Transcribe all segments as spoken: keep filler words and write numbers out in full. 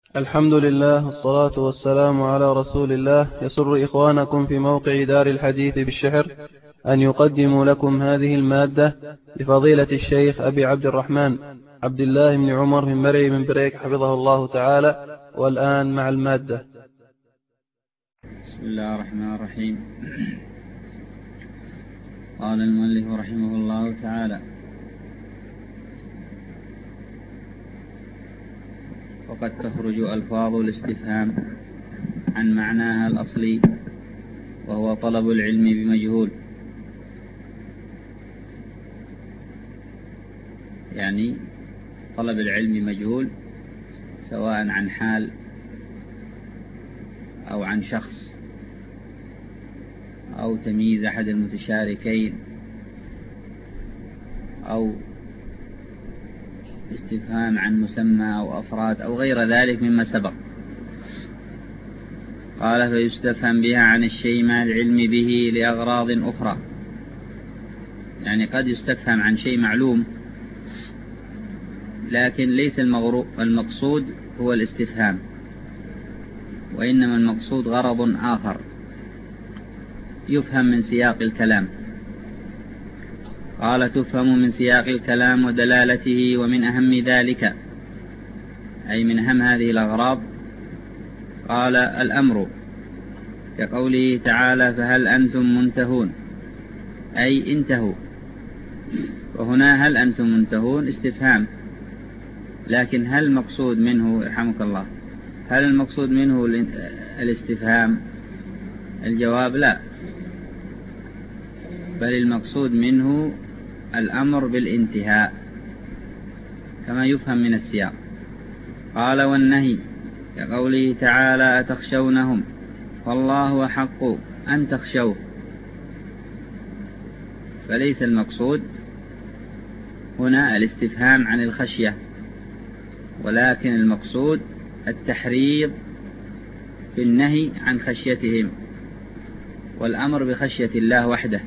الحمد لله والصلاة والسلام على رسول الله. يسر إخوانكم في موقع دار الحديث بالشحر أن يقدموا لكم هذه المادة لفضيلة الشيخ أبي عبد الرحمن عبد الله بن عمر بن مري بن بريك حفظه الله تعالى. والآن مع المادة. بسم الله الرحمن الرحيم. قال المؤلف رحمه الله تعالى: وقد تخرج ألفاظ الاستفهام عن معناها الأصلي، وهو طلب العلم بمجهول، يعني طلب العلم مجهول، سواء عن حال أو عن شخص أو تمييز أحد المتشاركين أو استفهام عن مسمى أو أفراد أو غير ذلك مما سبق. قال: فيستفهم بها عن الشيء مع العلم به لأغراض أخرى، يعني قد يستفهم عن شيء معلوم لكن ليس المقصود هو الاستفهام، وإنما المقصود غرض آخر يفهم من سياق الكلام. قال: تفهم من سياق الكلام ودلالته، ومن أهم ذلك، أي من أهم هذه الأغراض، قال: الأمر، كقوله تعالى: فهل أنتم منتهون، أي انتهوا. وهنا هل أنتم منتهون استفهام، لكن هل المقصود منه، رحمك الله، هل المقصود منه الاستفهام؟ الجواب لا، بل المقصود منه الأمر بالانتهاء كما يفهم من السياق. قال: والنهي، كقوله تعالى: أتخشونهم فالله أحق أن تخشوه. فليس المقصود هنا الاستفهام عن الخشية، ولكن المقصود التحريض في النهي عن خشيتهم والأمر بخشية الله وحده.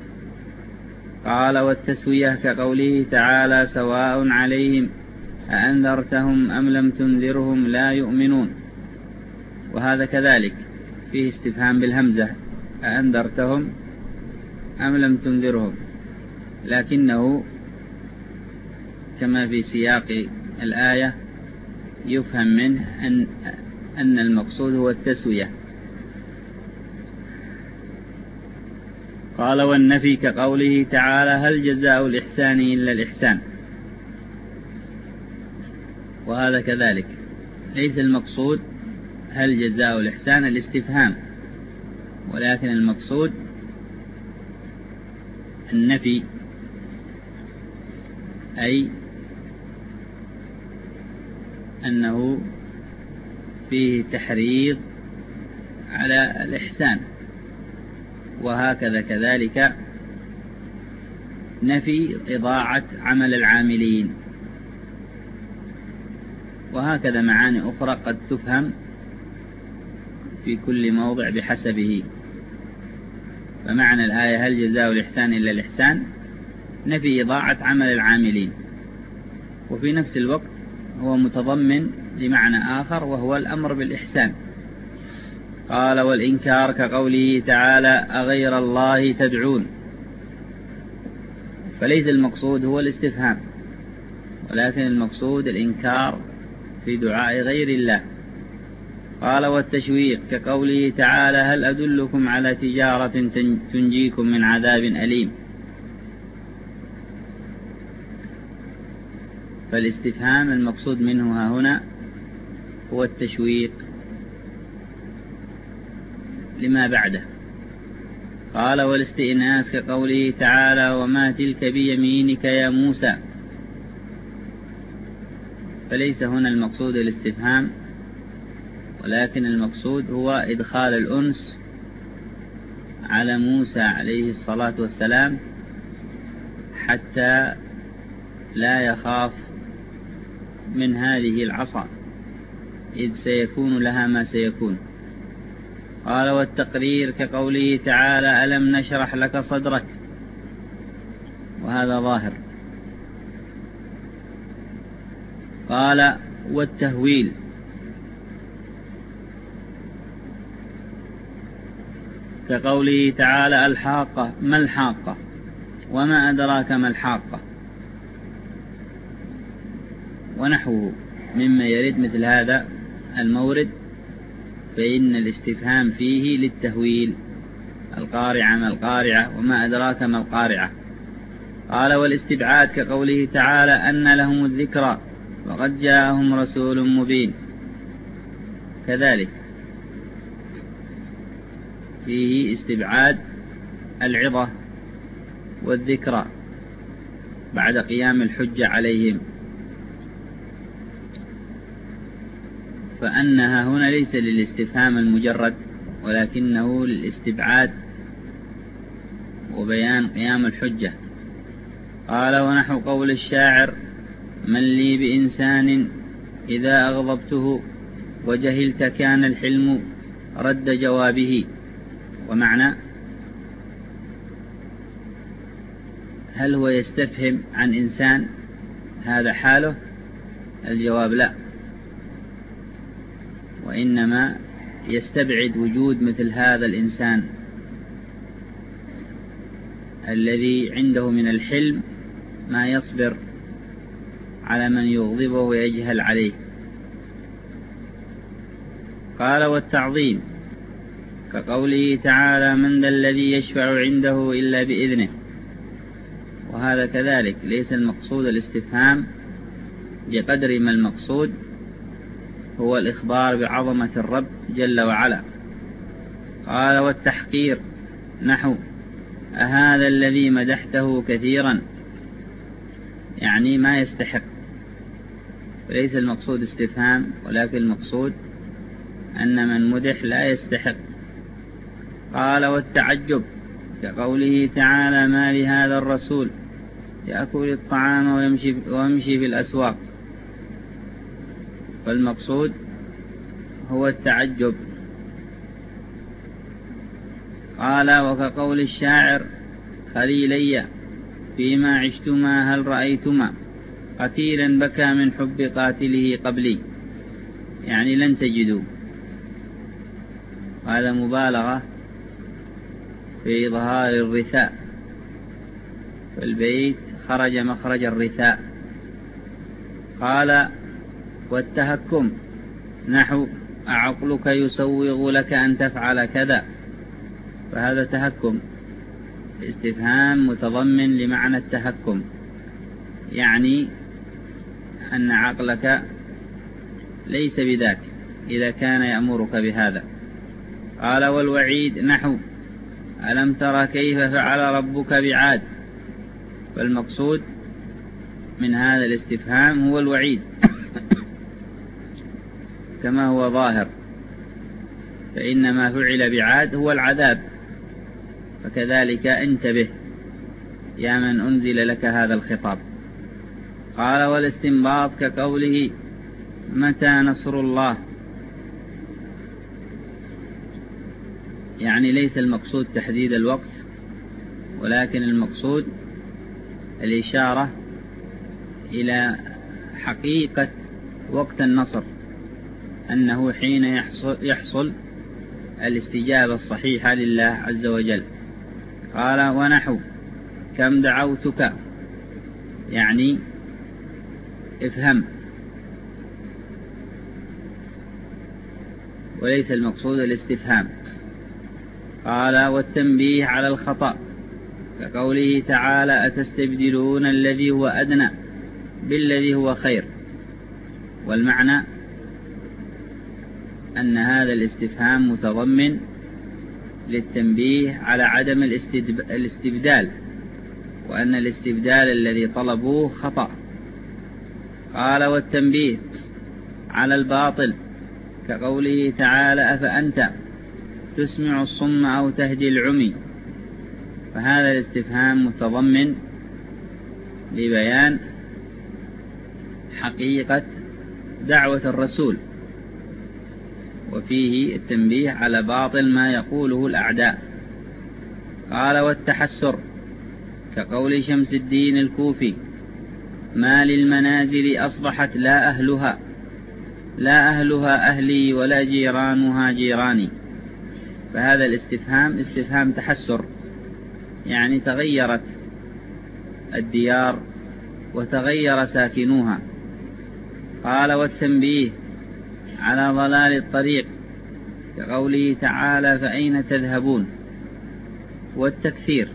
قال: والتسوية، كقوله تعالى: سواء عليهم أأنذرتهم أم لم تنذرهم لا يؤمنون. وهذا كذلك فيه استفهام بالهمزة، أأنذرتهم أم لم تنذرهم، لكنه كما في سياق الآية يفهم منه أن, أن المقصود هو التسوية. قال: والنفي، كقوله تعالى: هل جزاء الإحسان إلا الإحسان. وهذا كذلك ليس المقصود هل جزاء الإحسان الاستفهام، ولكن المقصود النفي، أي أنه فيه تحريض على الإحسان. وهكذا كذلك نفي إضاعة عمل العاملين. وهكذا معاني أخرى قد تفهم في كل موضع بحسبه. فمعنى الآية هل جزاء الإحسان إلا الإحسان نفي إضاعة عمل العاملين، وفي نفس الوقت هو متضمن لمعنى آخر وهو الأمر بالإحسان. قال: والإنكار، كقوله تعالى: أغير الله تدعون. فليس المقصود هو الاستفهام، ولكن المقصود الإنكار في دعاء غير الله. قال: والتشويق، كقوله تعالى: هل أدلكم على تجارة تنجيكم من عذاب أليم. فالاستفهام المقصود منه ها هنا هو التشويق لما بعده. قال: والاستئناس، كقوله تعالى: وما تلك بيمينك يا موسى. فليس هنا المقصود الاستفهام، ولكن المقصود هو إدخال الأنس على موسى عليه الصلاة والسلام حتى لا يخاف من هذه العصا، إذ سيكون لها ما سيكون. قال: والتقرير، كقوله تعالى: ألم نشرح لك صدرك. وهذا ظاهر. قال: والتهويل، كقوله تعالى الحاقة ما الحاقة وما أدراك ما الحاقة ونحوه مما يرد مثل هذا المورد، فإن الاستفهام فيه للتهويل. القارعة ما القارعة وما أدراك ما القارعة. قال والاستبعاد كقوله تعالى أن لهم الذكرى وقد جاءهم رسول مبين، كذلك فيه استبعاد العظة والذكرى بعد قيام الحجة عليهم، فأنها هنا ليس للاستفهام المجرد ولكنه للاستبعاد وبيان قيام الحجة. قال ونحو قول الشاعر من لي بإنسان إذا أغضبته وجهلت كان الحلم رد جوابه. ومعنى هل هو يستفهم عن إنسان هذا حاله؟ الجواب لا، وإنما يستبعد وجود مثل هذا الإنسان الذي عنده من الحلم ما يصبر على من يغضبه ويجهل عليه. قال والتعظيم كقوله تعالى من ذا الذي يشفع عنده إلا بإذنه، وهذا كذلك ليس المقصود الاستفهام بقدر ما المقصود هو الإخبار بعظمة الرب جل وعلا. قال والتحقير نحو أهذا الذي مدحته كثيرا، يعني ما يستحق، وليس المقصود استفهام ولكن المقصود أن من مدح لا يستحق. قال والتعجب كقوله تعالى ما لهذا الرسول يأكل الطعام ويمشي, ويمشي في الأسواق، فالمقصود هو التعجب. قال وكقول الشاعر خليلي فيما عشتما هل رأيتما قتيلا بكى من حب قاتله قبلي، يعني لن تجدوا. هذا مبالغة في إظهار الرثاء، والبيت خرج مخرج الرثاء. قال والتهكم نحو أعقلك يسوغ لك أن تفعل كذا، فهذا تهكم، استفهام متضمن لمعنى التهكم، يعني أن عقلك ليس بذاك إذا كان يأمرك بهذا. قال والوعيد نحو ألم ترى كيف فعل ربك بعاد، فالمقصود من هذا الاستفهام هو الوعيد كما هو ظاهر، فإن ما فعل بعاد هو العذاب، فكذلك انتبه يا من أنزل لك هذا الخطاب. قال والاستنباط كقوله متى نصر الله، يعني ليس المقصود تحديد الوقت ولكن المقصود الإشارة إلى حقيقة وقت النصر، أنه حين يحصل, يحصل الاستجابة الصحيحة لله عز وجل. قال ونحو كم دعوتك، يعني افهم، وليس المقصود الاستفهام. قال والتنبيه على الخطأ كقوله تعالى أتستبدلون الذي هو أدنى بالذي هو خير، والمعنى أن هذا الاستفهام متضمن للتنبيه على عدم الاستبدال، وأن الاستبدال الذي طلبوه خطأ. قال والتنبيه على الباطل كقوله تعالى أفأنت تسمع الصم أو تهدي العمي، فهذا الاستفهام متضمن لبيان حقيقة دعوة الرسول، وفيه التنبيه على باطل ما يقوله الأعداء. قال والتحسر كقول شمس الدين الكوفي ما للمنازل أصبحت لا أهلها لا أهلها أهلي ولا جيرانها جيراني، فهذا الاستفهام استفهام تحسر، يعني تغيرت الديار وتغير ساكنوها. قال والتنبيه على ضلال الطريق كقوله تعالى فأين تذهبون، والتكثير،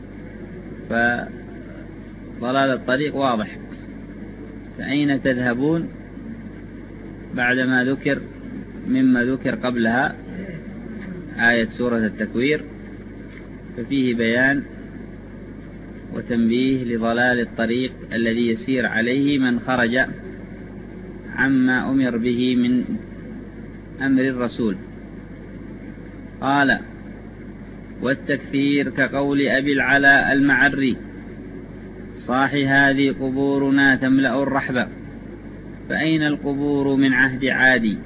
فضلال الطريق واضح. فأين تذهبون بعدما ذكر مما ذكر قبلها آية سورة التكوير، ففيه بيان وتنبيه لضلال الطريق الذي يسير عليه من خرج عما أمر به من أمر الرسول. قال والتكثير كقول أبي العلاء المعري صاح هذه قبورنا تملأ الرحبة فأين القبور من عهد عادي.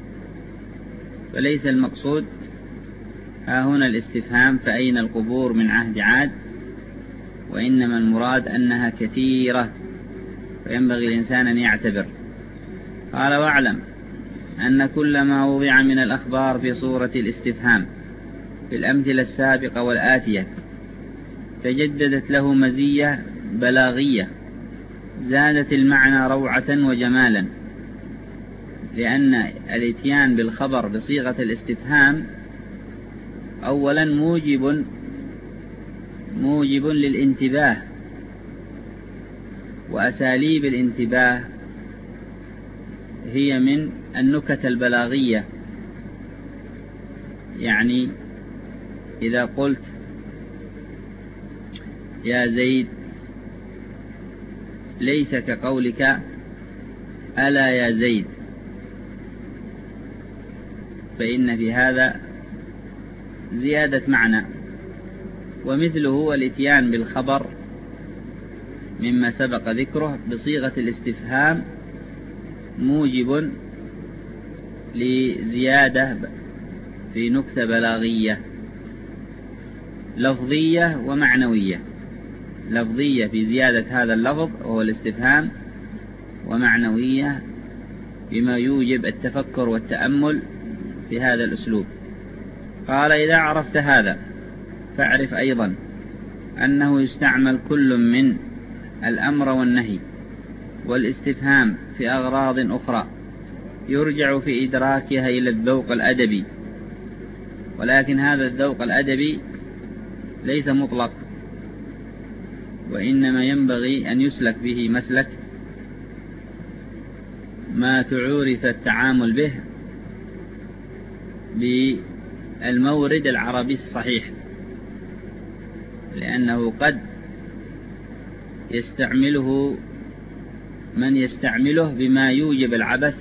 فليس المقصود ها هنا الاستفهام فأين القبور من عهد عاد، وإنما المراد أنها كثيرة فينبغي الإنسان أن يعتبر. قال واعلم أن كل ما وضع من الأخبار في صورة الاستفهام في الأمثلة السابقة والآتية تجددت له مزية بلاغية زادت المعنى روعة وجمالا، لأن الاتيان بالخبر بصيغة الاستفهام أولا موجب موجب للانتباه، وأساليب الانتباه هي من النكت البلاغية. يعني إذا قلت يا زيد ليس كقولك ألا يا زيد، فإن في هذا زيادة معنى. ومثله هو الاتيان بالخبر مما سبق ذكره بصيغة الاستفهام موجب لزيادة في نكتة بلاغية لفظية ومعنوية. لفظية في زيادة هذا اللفظ وهو الاستفهام، ومعنوية بما يوجب التفكر والتأمل في هذا الأسلوب. قال إذا عرفت هذا فاعرف أيضا أنه يستعمل كل من الأمر والنهي والاستفهام في أغراض أخرى يرجع في إدراكها إلى الذوق الأدبي، ولكن هذا الذوق الأدبي ليس مطلق، وإنما ينبغي أن يسلك به مسلك ما تعورف التعامل به بالمورد العربي الصحيح، لأنه قد يستعمله من يستعمله بما يوجب العبث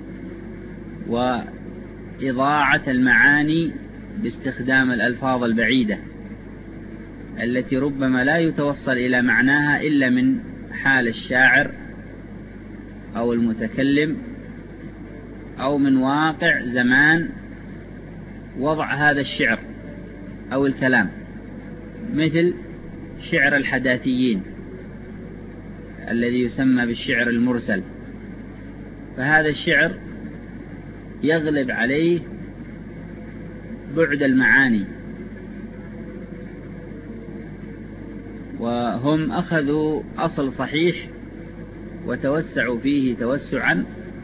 وإضاعة المعاني باستخدام الألفاظ البعيدة التي ربما لا يتوصل إلى معناها إلا من حال الشاعر أو المتكلم أو من واقع زمان وضع هذا الشعر أو الكلام، مثل شعر الحداثيين الذي يسمى بالشعر المرسل. فهذا الشعر يغلب عليه بعد المعاني، وهم أخذوا أصل صحيح وتوسعوا فيه توسعا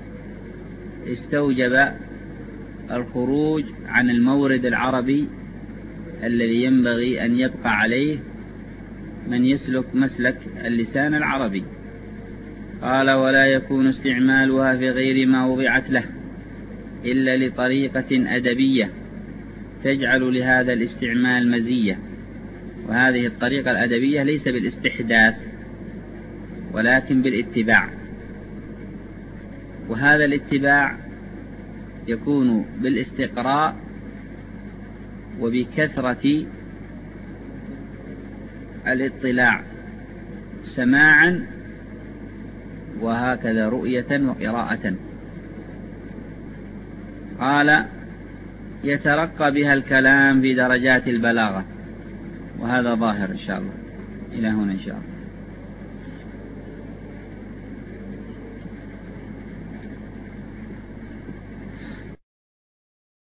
استوجب الخروج عن المورد العربي الذي ينبغي أن يبقى عليه من يسلك مسلك اللسان العربي. قال ولا يكون استعمالها في غير ما وضعت له إلا لطريقة أدبية تجعل لهذا الاستعمال مزية، وهذه الطريقة الأدبية ليس بالاستحداث ولكن بالاتباع، وهذا الاتباع يكون بالاستقراء وبكثرة الاطلاع سماعا وهكذا رؤية وقراءة. قال يترقى بها الكلام في درجات البلاغة، وهذا ظاهر إن شاء الله. إلى هنا إن شاء الله.